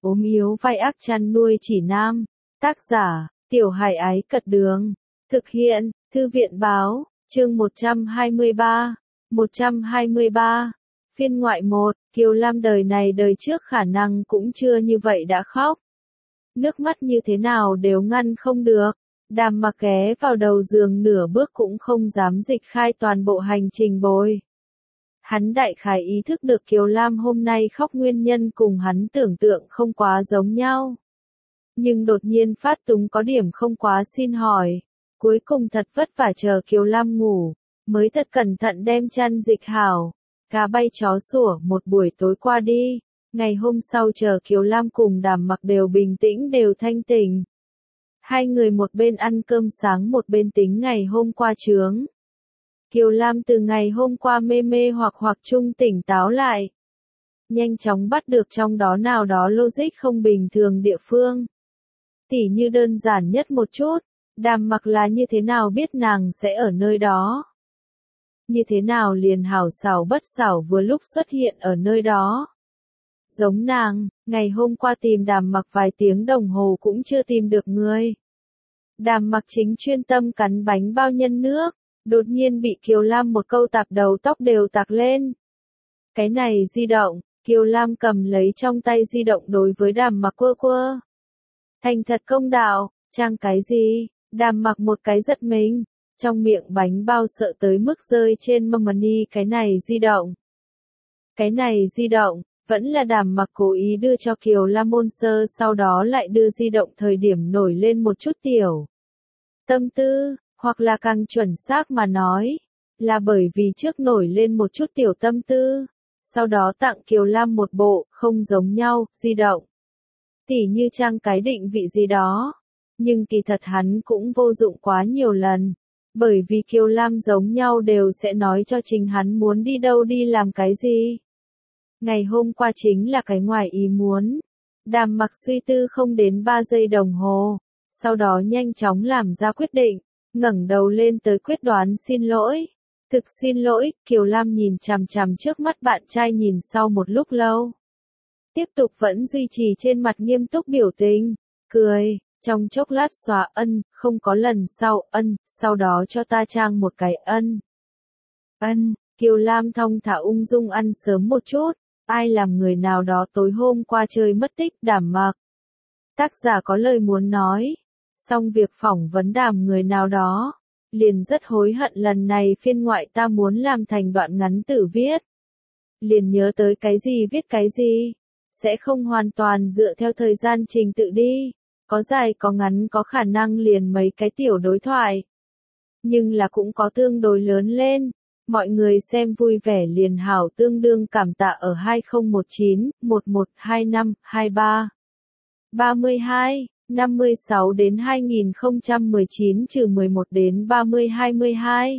ốm yếu vai ác chăn nuôi chỉ nam. Tác giả, Tiểu Hải Ái Cật Đường. Thực hiện, Thư viện Báo, chương 123. 123. Phiên ngoại 1, Kiều Lam đời này đời trước khả năng cũng chưa như vậy đã khóc. Nước mắt như thế nào đều ngăn không được. Đàm Mặc ghé vào đầu giường nửa bước cũng không dám dịch khai toàn bộ hành trình bồi. Hắn đại khái ý thức được Kiều Lam hôm nay khóc nguyên nhân cùng hắn tưởng tượng không quá giống nhau. Nhưng đột nhiên phát túng có điểm không quá xin hỏi. Cuối cùng thật vất vả chờ Kiều Lam ngủ, mới thật cẩn thận đem chăn dịch hảo. Gà bay chó sủa một buổi tối qua đi. Ngày hôm sau chờ Kiều Lam cùng Đàm Mặc đều bình tĩnh đều thanh tỉnh. Hai người một bên ăn cơm sáng một bên tính ngày hôm qua chướng. Kiều Lam từ ngày hôm qua mê mê hoặc trung tỉnh táo lại. Nhanh chóng bắt được trong đó nào đó logic không bình thường địa phương. Tỉ như đơn giản nhất một chút, Đàm Mặc là như thế nào biết nàng sẽ ở nơi đó. Như thế nào liền hảo xảo bất xảo vừa lúc xuất hiện ở nơi đó. Giống nàng, ngày hôm qua tìm Đàm Mặc vài tiếng đồng hồ cũng chưa tìm được người. Đàm Mặc chính chuyên tâm cắn bánh bao nhân nước, đột nhiên bị Kiều Lam một câu tạp đầu tóc đều tạc lên. Cái này di động, Kiều Lam cầm lấy trong tay di động đối với Đàm Mặc quơ quơ. Thành thật công đạo, trang cái gì? Đàm Mặc một cái giật mình, trong miệng bánh bao sợ tới mức rơi trên mâm ni. Cái này di động. Cái này di động, vẫn là Đàm Mặc cố ý đưa cho Kiều Lam môn sơ, sau đó lại đưa di động thời điểm nổi lên một chút tiểu tâm tư, hoặc là càng chuẩn xác mà nói, là bởi vì trước nổi lên một chút tiểu tâm tư, sau đó tặng Kiều Lam một bộ không giống nhau di động. Tỉ như trang cái định vị gì đó, nhưng kỳ thật hắn cũng vô dụng quá nhiều lần, bởi vì Kiều Lam giống nhau đều sẽ nói cho chính hắn muốn đi đâu đi làm cái gì. Ngày hôm qua chính là cái ngoài ý muốn. Đàm Mặc suy tư không đến 3 giây đồng hồ, sau đó nhanh chóng làm ra quyết định, ngẩng đầu lên tới quyết đoán xin lỗi. Thực xin lỗi, Kiều Lam nhìn chằm chằm trước mắt bạn trai nhìn sau một lúc lâu. Tiếp tục vẫn duy trì trên mặt nghiêm túc biểu tình, cười, trong chốc lát xóa ân, không có lần sau ân, sau đó cho ta trang một cái ân. Ân, Kiều Lam thong thả ung dung ăn sớm một chút. Ai làm người nào đó tối hôm qua chơi mất tích? Đàm Mặc. Tác giả có lời muốn nói. Xong việc phỏng vấn Đàm người nào đó. Liền rất hối hận lần này phiên ngoại ta muốn làm thành đoạn ngắn tự viết. Liền nhớ tới cái gì viết cái gì. Sẽ không hoàn toàn dựa theo thời gian trình tự đi. Có dài có ngắn có khả năng liền mấy cái tiểu đối thoại. Nhưng là cũng có tương đối lớn lên. Mọi người xem vui vẻ liền hảo, tương đương cảm tạ ở 2019, 1125, 23, 32, 56 đến 2019-11 đến 30 22,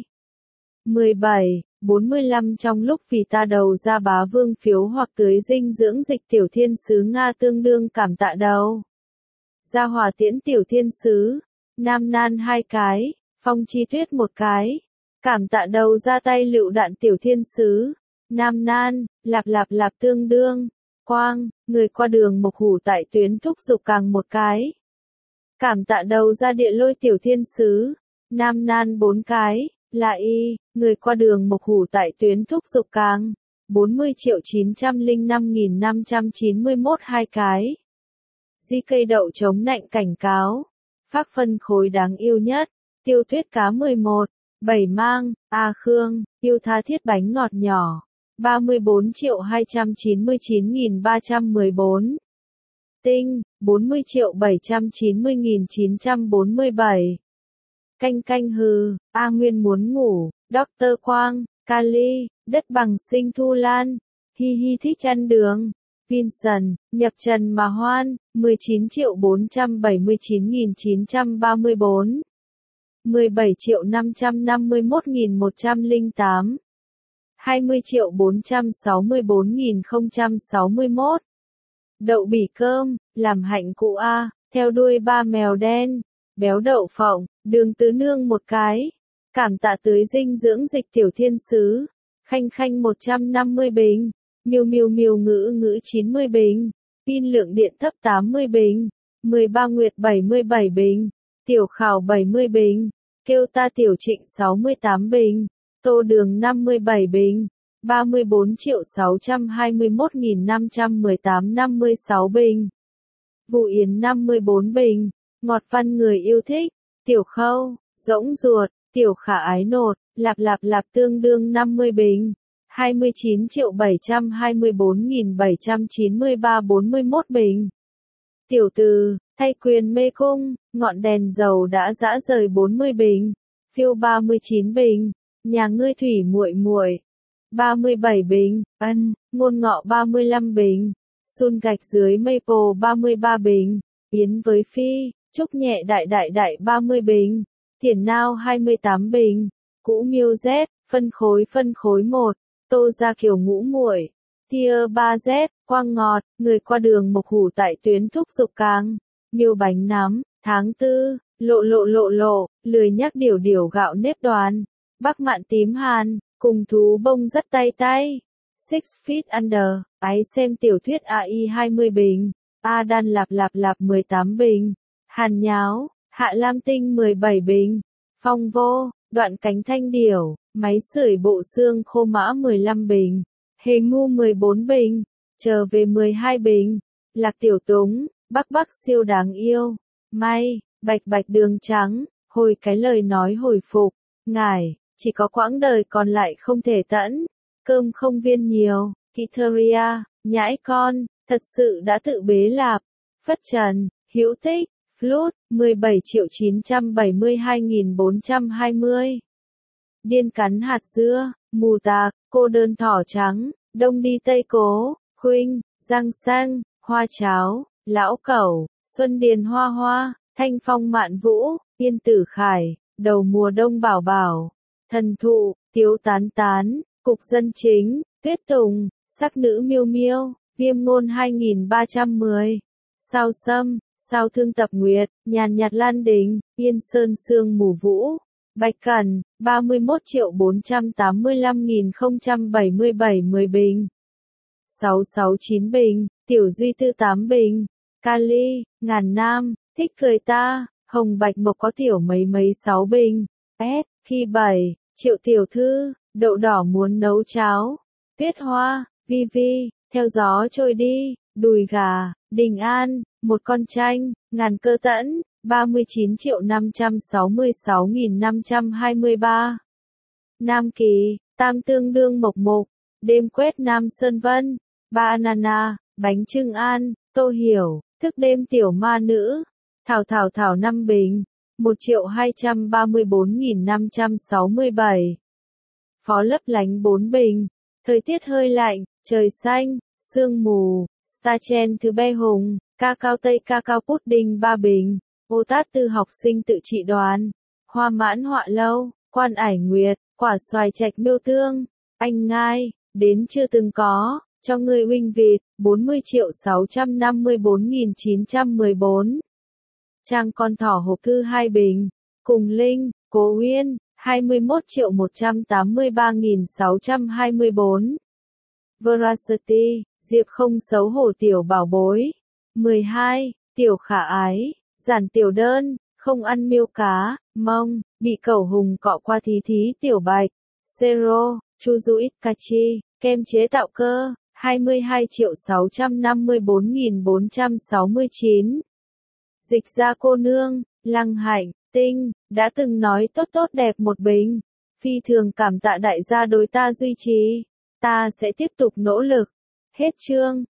17, 45 trong lúc vì ta đầu ra bá vương phiếu hoặc tưới dinh dưỡng dịch tiểu thiên sứ Nga tương đương cảm tạ đầu. Gia Hòa tiễn tiểu thiên sứ, Nam Nan 2 cái, Phong Chi Tuyết 1 cái. Cảm tạ đầu ra tay lựu đạn tiểu thiên sứ, Nam Nan, lạp tương đương, Quang, người qua đường Mộc Hủ tại tuyến thúc dục càng 1 cái. Cảm tạ đầu ra địa lôi tiểu thiên sứ, Nam Nan 4 cái, là y, người qua đường Mộc Hủ tại tuyến thúc dục càng, 40.905.591 2 cái. Di cây đậu chống nạnh cảnh cáo, phác phân khối đáng yêu nhất, tiêu tuyết cá 11. 7 mang, A Khương, yêu tha thiết bánh ngọt nhỏ, 34.299.314. Tinh, 40.790.947. Canh canh hừ, A Nguyên muốn ngủ, Dr. Quang, Kali, đất bằng sinh Thu Lan, hi hi thích ăn đường. Vincent, nhập trần mà hoan, 19.479.934. 17.551.108. 20.464.061. Đậu bỉ cơm, làm hạnh cụ A, theo đuôi ba mèo đen. Béo đậu phộng, đường tứ nương 1 cái. Cảm tạ tưới dinh dưỡng dịch tiểu thiên sứ. Khanh khanh 150 bình. Miêu miêu miêu ngữ ngữ 90 bình. Pin lượng điện thấp 80 bình. 13 Nguyệt 77 bình. Tiểu Khảo 70 bình. Kêu ta Tiểu Trịnh 68 bình. Tô Đường 57 bình. 34.621.518 56 bình. Vũ Yến 54 bình. Ngọt văn người yêu thích. Tiểu Khâu, rỗng ruột, Tiểu Khả ái nột, lạp tương đương 50 bình. 29.724.793 41 bình. Tiểu Từ, thay quyền mê cung, ngọn đèn dầu đã dã rời 40 bình. Phiêu 39 bình. Nhà ngươi thủy muội muội 37 bình. Ân, ngôn ngọ 35 bình. Sun gạch dưới Maple 33 bình. Yến với Phi, Trúc nhẹ đại 30 bình. Thiển Nao 28 bình. Cũ Miêu Z, phân khối 1. Tô Gia Kiều ngũ muội. Tia 3Z, quang ngọt, người qua đường mộc hủ tại tuyến thúc dục càng. Miêu bánh nắm, tháng 4, lộ, lười nhắc điều gạo nếp đoàn. Bắc mạn tím hàn, cùng thú bông rất tay. 6 feet under, ái xem tiểu thuyết AI 20 bình. A đan lạp 18 bình. Hàn nháo, Hạ Lam Tinh 17 bình. Phong vô, đoạn cánh thanh điểu, máy sưởi bộ xương khô mã 15 bình. Hề ngu 14 bình. Trở về 12 bình. Lạc Tiểu Túng, Bắc siêu đáng yêu. May, bạch đường trắng, hồi cái lời nói hồi phục. Ngài, chỉ có quãng đời còn lại không thể tẫn. Cơm không viên nhiều. Kiteria, nhãi con, thật sự đã tự bế lạp. Phất Trần, Hữu Tích, Flut, 17.972.420. Điên cắn hạt dưa, mù tạc, cô đơn thỏ trắng, đông đi tây cố, khuynh, giang sang, hoa cháo, lão cẩu, xuân điền hoa, thanh phong mạn vũ, yên tử khải, đầu mùa đông bảo, thần thụ, tiếu tán, cục dân chính, tuyết tùng, sắc nữ miêu, viêm ngôn 2310. Sao sâm, sao thương tập nguyệt, nhàn nhạt lan đình, yên sơn sương mù vũ. Bạch Cẩn, 31.485.077 10 bình. 669 bình. Tiểu Duy Tư 8 bình. Kali, Ngàn Nam, thích cười ta, Hồng Bạch Mộc có tiểu mấy 6 bình. S, khi 7, Triệu Tiểu Thư, đậu đỏ muốn nấu cháo. Tuyết Hoa, Vi, theo gió trôi đi, đùi gà, Đình An, một con tranh, ngàn cơ tẫn, 39.566.523. Nam Kỳ, tam tương đương mộc mục, đêm quét Nam Sơn Vân, banana, bánh trưng an, tô hiểu, thức đêm tiểu ma nữ, thảo 5 bình, 1.234.567. Phó Lấp Lánh 4 bình, thời tiết hơi lạnh, trời xanh, sương mù, Starchen thứ Be Hùng, cacao tây cacao pudding 3 bình, ô tát tư học sinh tự trị đoán, hoa mãn họa lâu, quan ải nguyệt, quả xoài trạch miêu tương, anh ngai, đến chưa từng có, cho người huynh vịt, 40.654.914. Trang con thỏ hộp thư 2 bình, cùng Linh, Cố Uyên, 21.183.624. Veracity, Diệp không xấu hổ tiểu bảo bối. 12. Tiểu Khả ái, giản tiểu đơn, không ăn miêu cá, mông, bị cẩu hùng cọ qua thí tiểu bạch. Zero, Chuju Itkachi, kem chế tạo cơ, 22.654.469. Dịch ra cô nương, Lăng Hạnh, Tinh, đã từng nói tốt đẹp một bình. Phi thường cảm tạ đại gia đối ta duy trì. Ta sẽ tiếp tục nỗ lực. Hết chương.